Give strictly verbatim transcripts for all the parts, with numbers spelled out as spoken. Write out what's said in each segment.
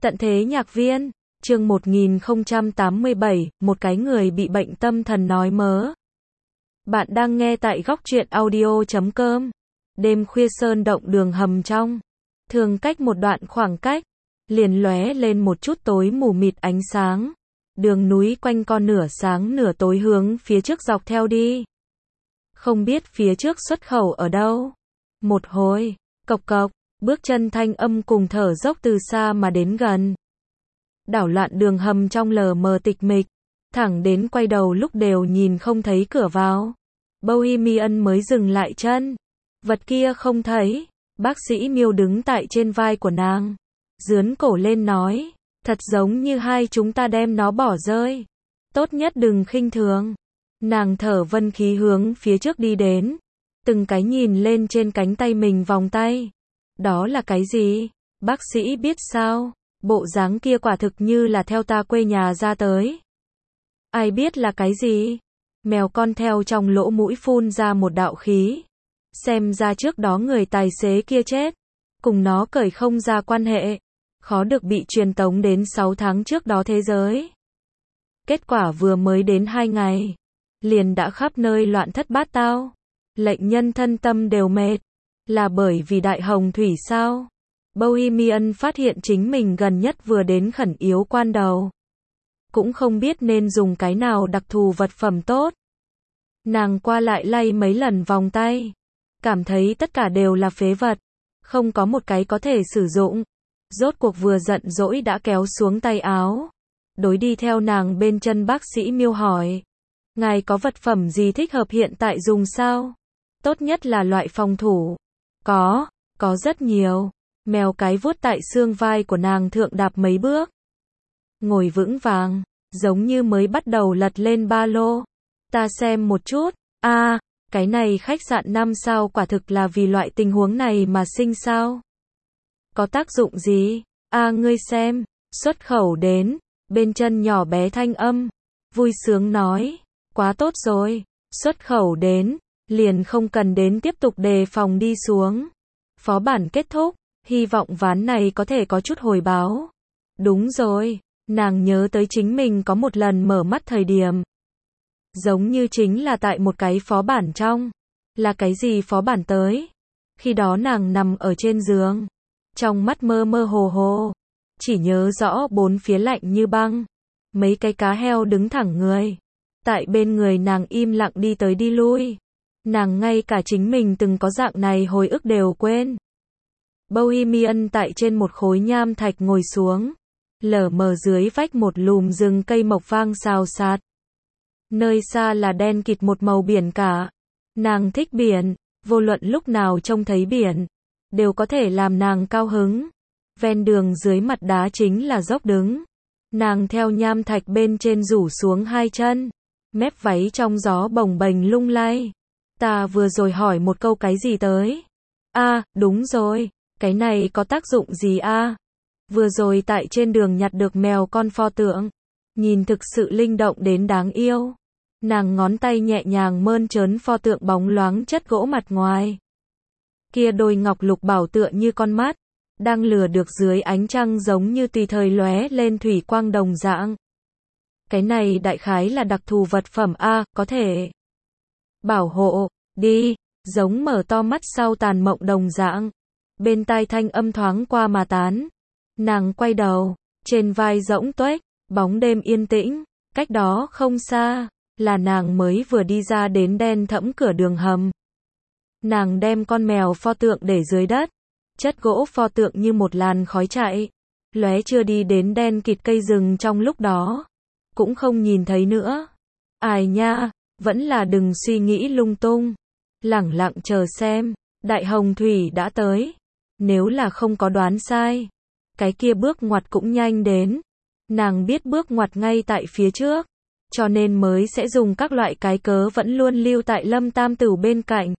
Tận thế nhạc viên, chương một nghìn không trăm tám mươi bảy, một cái người bị bệnh tâm thần nói mớ. Bạn đang nghe tại góc truyện audio chấm com. Đêm khuya sơn động đường hầm trong. Thường cách một đoạn khoảng cách, liền lóe lên một chút tối mù mịt ánh sáng. Đường núi quanh co nửa sáng nửa tối hướng phía trước dọc theo đi. Không biết phía trước xuất khẩu ở đâu. Một hồi, cộc cộc, bước chân thanh âm cùng thở dốc từ xa mà đến gần. Đảo loạn đường hầm trong lờ mờ tịch mịch, thẳng đến quay đầu lúc đều nhìn không thấy cửa vào. Bohemian mới dừng lại chân. Vật kia không thấy. Bác sĩ Miêu đứng tại trên vai của nàng, dướn cổ lên nói, thật giống như hai chúng ta đem nó bỏ rơi. Tốt nhất đừng khinh thường. Nàng thở vân khí hướng phía trước đi đến, từng cái nhìn lên trên cánh tay mình vòng tay. Đó là cái gì? Bác sĩ biết sao? Bộ dáng kia quả thực như là theo ta quê nhà ra tới. Ai biết là cái gì? Mèo con theo trong lỗ mũi phun ra một đạo khí. Xem ra trước đó người tài xế kia chết, cùng nó cởi không ra quan hệ, khó được bị truyền tống đến sáu tháng trước đó thế giới. Kết quả vừa mới đến hai ngày, liền đã khắp nơi loạn thất bát tao. Lệnh nhân thân tâm đều mệt. Là bởi vì đại hồng thủy sao? Bohemian phát hiện chính mình gần nhất vừa đến khẩn yếu quan đầu. Cũng không biết nên dùng cái nào đặc thù vật phẩm tốt. Nàng qua lại lay mấy lần vòng tay, cảm thấy tất cả đều là phế vật, không có một cái có thể sử dụng. Rốt cuộc vừa giận dỗi đã kéo xuống tay áo, đối đi theo nàng bên chân bác sĩ Miêu hỏi, ngài có vật phẩm gì thích hợp hiện tại dùng sao? Tốt nhất là loại phòng thủ. Có, có rất nhiều. Mèo cái vuốt tại xương vai của nàng thượng đạp mấy bước. Ngồi vững vàng, giống như mới bắt đầu lật lên ba lô. Ta xem một chút. A, à, cái này khách sạn năm sao quả thực là vì loại tình huống này mà sinh sao? Có tác dụng gì? A à, ngươi xem, xuất khẩu đến. Bên chân nhỏ bé thanh âm, vui sướng nói, quá tốt rồi, xuất khẩu đến, liền không cần đến tiếp tục đề phòng đi xuống. Phó bản kết thúc, hy vọng ván này có thể có chút hồi báo. Đúng rồi, nàng nhớ tới chính mình có một lần mở mắt thời điểm. Giống như chính là tại một cái phó bản trong. Là cái gì phó bản tới? Khi đó nàng nằm ở trên giường, trong mắt mơ mơ hồ hồ, chỉ nhớ rõ bốn phía lạnh như băng. Mấy cái cá heo đứng thẳng người. Tại bên người nàng im lặng đi tới đi lui. Nàng ngay cả chính mình từng có dạng này hồi ức đều quên. Bohemian tại trên một khối nham thạch ngồi xuống. Lở mờ dưới vách một lùm rừng cây mộc vang xào xạc. Nơi xa là đen kịt một màu biển cả. Nàng thích biển, vô luận lúc nào trông thấy biển, đều có thể làm nàng cao hứng. Ven đường dưới mặt đá chính là dốc đứng. Nàng theo nham thạch bên trên rủ xuống hai chân. Mép váy trong gió bồng bềnh lung lay. Ta vừa rồi hỏi một câu cái gì tới? A, à, đúng rồi, cái này có tác dụng gì a? À? Vừa rồi tại trên đường nhặt được mèo con pho tượng, nhìn thực sự linh động đến đáng yêu. Nàng ngón tay nhẹ nhàng mơn trớn pho tượng bóng loáng chất gỗ mặt ngoài. Kia đôi ngọc lục bảo tựa như con mắt, đang lừa được dưới ánh trăng giống như tùy thời lóe lên thủy quang đồng dạng. Cái này đại khái là đặc thù vật phẩm a, à, có thể bảo hộ, đi, giống mở to mắt sau tàn mộng đồng dạng. Bên tai thanh âm thoáng qua mà tán. Nàng quay đầu, trên vai rỗng tuếch, bóng đêm yên tĩnh, cách đó không xa, là nàng mới vừa đi ra đến đen thẫm cửa đường hầm. Nàng đem con mèo pho tượng để dưới đất, chất gỗ pho tượng như một làn khói chạy, lóe chưa đi đến đen kịt cây rừng trong lúc đó, cũng không nhìn thấy nữa. Ai nha, vẫn là đừng suy nghĩ lung tung, lẳng lặng chờ xem, đại hồng thủy đã tới. Nếu là không có đoán sai, cái kia bước ngoặt cũng nhanh đến. Nàng biết bước ngoặt ngay tại phía trước, cho nên mới sẽ dùng các loại cái cớ vẫn luôn lưu tại Lâm Tam Tửu bên cạnh.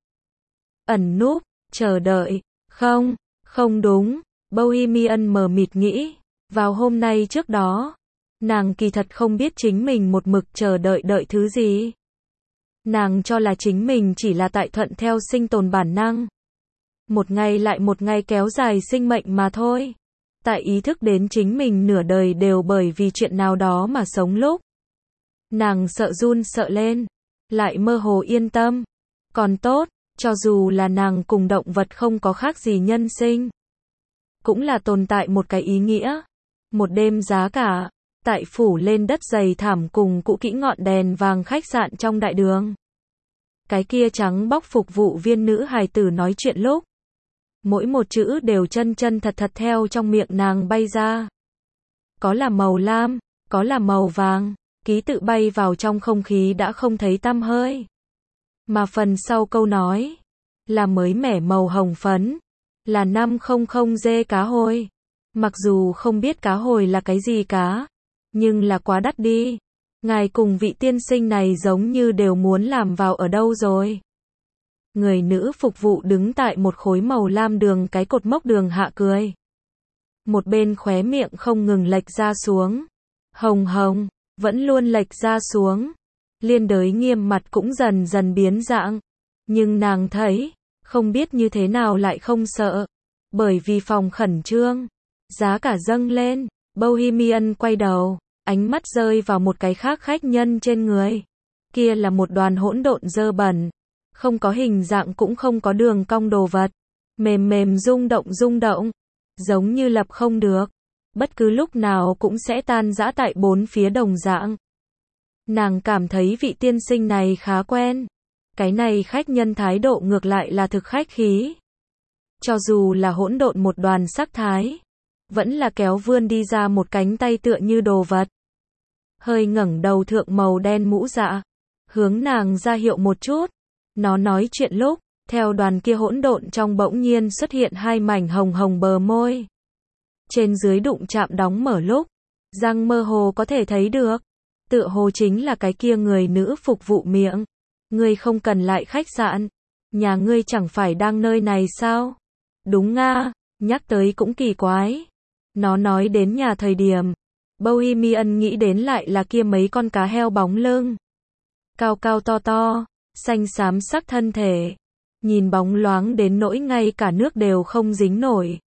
Ẩn núp, chờ đợi, không, không đúng, Bohemian mờ mịt nghĩ, vào hôm nay trước đó, nàng kỳ thật không biết chính mình một mực chờ đợi đợi thứ gì. Nàng cho là chính mình chỉ là tại thuận theo sinh tồn bản năng. Một ngày lại một ngày kéo dài sinh mệnh mà thôi. Tại ý thức đến chính mình nửa đời đều bởi vì chuyện nào đó mà sống lúc. Nàng sợ run sợ lên, lại mơ hồ yên tâm. Còn tốt, cho dù là nàng cùng động vật không có khác gì nhân sinh. Cũng là tồn tại một cái ý nghĩa. Một đêm giá cả, tại phủ lên đất dày thảm cùng cũ kỹ ngọn đèn vàng khách sạn trong đại đường. Cái kia trắng bóc phục vụ viên nữ hài tử nói chuyện lúc. Mỗi một chữ đều chân chân thật thật theo trong miệng nàng bay ra. Có là màu lam, có là màu vàng, ký tự bay vào trong không khí đã không thấy tăm hơi. Mà phần sau câu nói, là mới mẻ màu hồng phấn, là năm không không dê cá hồi. Mặc dù không biết cá hồi là cái gì cá, nhưng là quá đắt đi. Ngài cùng vị tiên sinh này giống như đều muốn làm vào ở đâu rồi. Người nữ phục vụ đứng tại một khối màu lam đường cái cột mốc đường hạ cười. Một bên khóe miệng không ngừng lệch ra xuống. Hồng hồng, vẫn luôn lệch ra xuống. Liên đới nghiêm mặt cũng dần dần biến dạng. Nhưng nàng thấy, không biết như thế nào lại không sợ. Bởi vì phòng khẩn trương. Giá cả dâng lên, Bohemian quay đầu, ánh mắt rơi vào một cái khác khách nhân trên người. Kia là một đoàn hỗn độn dơ bẩn. Không có hình dạng cũng không có đường cong đồ vật. Mềm mềm rung động rung động. Giống như lập không được. Bất cứ lúc nào cũng sẽ tan rã tại bốn phía đồng dạng. Nàng cảm thấy vị tiên sinh này khá quen. Cái này khách nhân thái độ ngược lại là thực khách khí. Cho dù là hỗn độn một đoàn sắc thái, vẫn là kéo vươn đi ra một cánh tay tựa như đồ vật. Hơi ngẩng đầu thượng màu đen mũ dạ. Hướng nàng ra hiệu một chút. Nó nói chuyện lúc, theo đoàn kia hỗn độn trong bỗng nhiên xuất hiện hai mảnh hồng hồng bờ môi. Trên dưới đụng chạm đóng mở lúc, răng mơ hồ có thể thấy được. Tựa hồ chính là cái kia người nữ phục vụ miệng. Ngươi không cần lại khách sạn. Nhà ngươi chẳng phải đang nơi này sao? Đúng nga, nhắc tới cũng kỳ quái. Nó nói đến nhà thời điểm. Bohemian nghĩ đến lại là kia mấy con cá heo bóng lưng. Cao cao to to, xanh xám sắc thân thể. Nhìn bóng loáng đến nỗi ngay cả nước đều không dính nổi.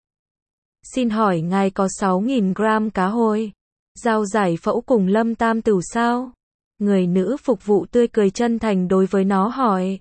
Xin hỏi ngài có sáu nghìn gram cá hồi, rau giải phẫu cùng lâm tam tửu sao? Người nữ phục vụ tươi cười chân thành đối với nó hỏi.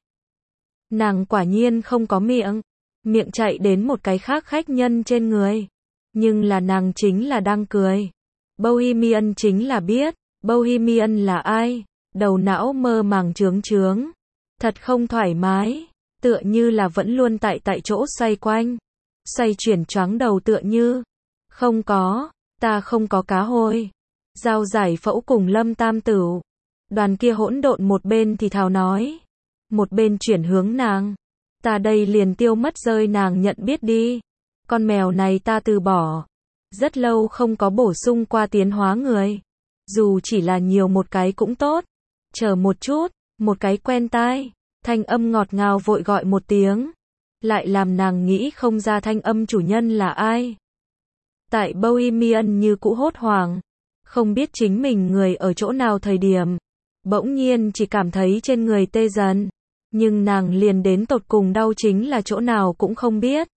Nàng quả nhiên không có miệng. Miệng chạy đến một cái khác khách nhân trên người. Nhưng là nàng chính là đang cười. Bohemian chính là biết. Bohemian là ai? Đầu não mơ màng trướng trướng. Thật không thoải mái. Tựa như là vẫn luôn tại tại chỗ xoay quanh. Xoay chuyển choáng đầu tựa như. Không có. Ta không có cá hồi. Rau giải phẫu cùng lâm tam tửu. Đoàn kia hỗn độn một bên thì thào nói. Một bên chuyển hướng nàng. Ta đây liền tiêu mất rơi nàng nhận biết đi. Con mèo này ta từ bỏ. Rất lâu không có bổ sung qua tiến hóa người. Dù chỉ là nhiều một cái cũng tốt. Chờ một chút, một cái quen tai. Thanh âm ngọt ngào vội gọi một tiếng. Lại làm nàng nghĩ không ra thanh âm chủ nhân là ai. Tại Bohemian như cũ hốt hoảng. Không biết chính mình người ở chỗ nào thời điểm. Bỗng nhiên chỉ cảm thấy trên người tê dần. Nhưng nàng liền đến tột cùng đau chính là chỗ nào cũng không biết.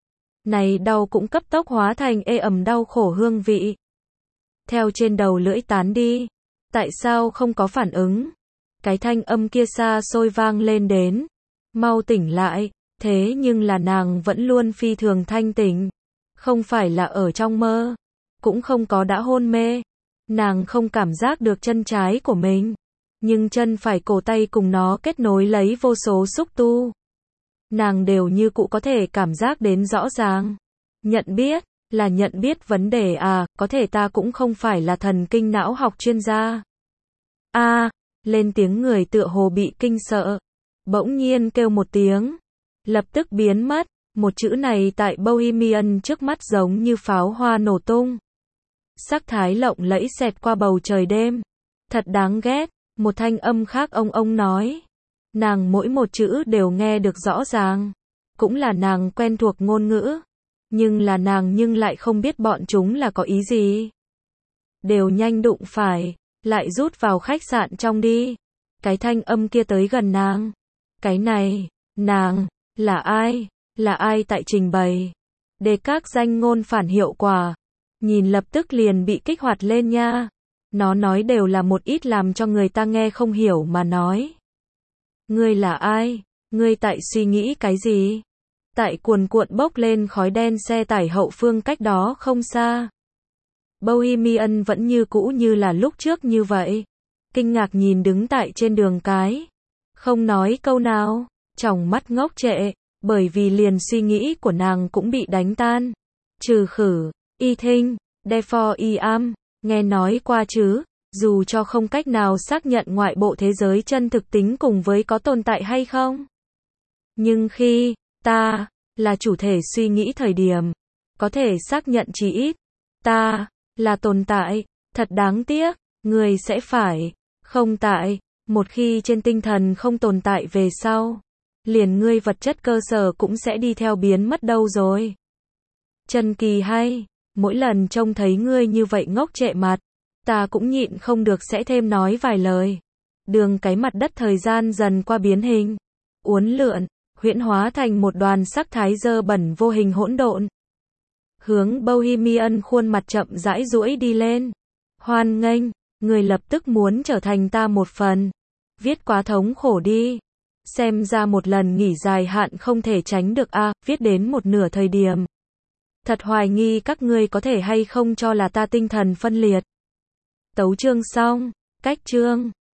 Này đau cũng cấp tốc hóa thành ê ẩm đau khổ hương vị. Theo trên đầu lưỡi tán đi. Tại sao không có phản ứng? Cái thanh âm kia xa xôi vang lên đến. Mau tỉnh lại. Thế nhưng là nàng vẫn luôn phi thường thanh tỉnh. Không phải là ở trong mơ. Cũng không có đã hôn mê. Nàng không cảm giác được chân trái của mình. Nhưng chân phải cổ tay cùng nó kết nối lấy vô số xúc tu. Nàng đều như cụ có thể cảm giác đến rõ ràng. Nhận biết, là nhận biết vấn đề à, có thể ta cũng không phải là thần kinh não học chuyên gia. A, à, lên tiếng người tựa hồ bị kinh sợ. Bỗng nhiên kêu một tiếng. Lập tức biến mất. Một chữ này tại Bohemian trước mắt giống như pháo hoa nổ tung. Sắc thái lộng lẫy xẹt qua bầu trời đêm. Thật đáng ghét. Một thanh âm khác ông ông nói. Nàng mỗi một chữ đều nghe được rõ ràng. Cũng là nàng quen thuộc ngôn ngữ. Nhưng là nàng nhưng lại không biết bọn chúng là có ý gì. Đều nhanh đụng phải. Lại rút vào khách sạn trong đi. Cái thanh âm kia tới gần nàng. Cái này, nàng, là ai? Là ai tại trình bày? Đề các danh ngôn phản hiệu quả. nhìn lập tức liền bị kích hoạt lên nha. Nó nói đều là một ít làm cho người ta nghe không hiểu mà nói. Ngươi là ai? Ngươi tại suy nghĩ cái gì? Tại cuồn cuộn bốc lên khói đen xe tải hậu phương cách đó không xa. Bohemian vẫn như cũ như là lúc trước như vậy. Kinh ngạc nhìn đứng tại trên đường cái. Không nói câu nào, tròng mắt ngốc trệ, bởi vì liền suy nghĩ của nàng cũng bị đánh tan. Trừ khử, y thinh, therefore I am, nghe nói qua chứ, dù cho không cách nào xác nhận ngoại bộ thế giới chân thực tính cùng với có tồn tại hay không. Nhưng khi, ta, là chủ thể suy nghĩ thời điểm, có thể xác nhận chí ít, ta, là tồn tại, thật đáng tiếc, người sẽ phải, không tại, một khi trên tinh thần không tồn tại về sau, liền ngươi vật chất cơ sở cũng sẽ đi theo biến mất đâu rồi. Trần Kỳ hay, mỗi lần trông thấy ngươi như vậy ngốc trệ mặt, ta cũng nhịn không được sẽ thêm nói vài lời. Đường cái mặt đất thời gian dần qua biến hình, uốn lượn, huyễn hóa thành một đoàn sắc thái dơ bẩn vô hình hỗn độn. Hướng Bohemian khuôn mặt chậm rãi duỗi đi lên. Hoan nghênh, người lập tức muốn trở thành ta một phần. Viết quá thống khổ đi. Xem ra một lần nghỉ dài hạn không thể tránh được a, à, viết đến một nửa thời điểm. Thật hoài nghi các ngươi có thể hay không cho là ta tinh thần phân liệt. Tấu chương xong, cách chương.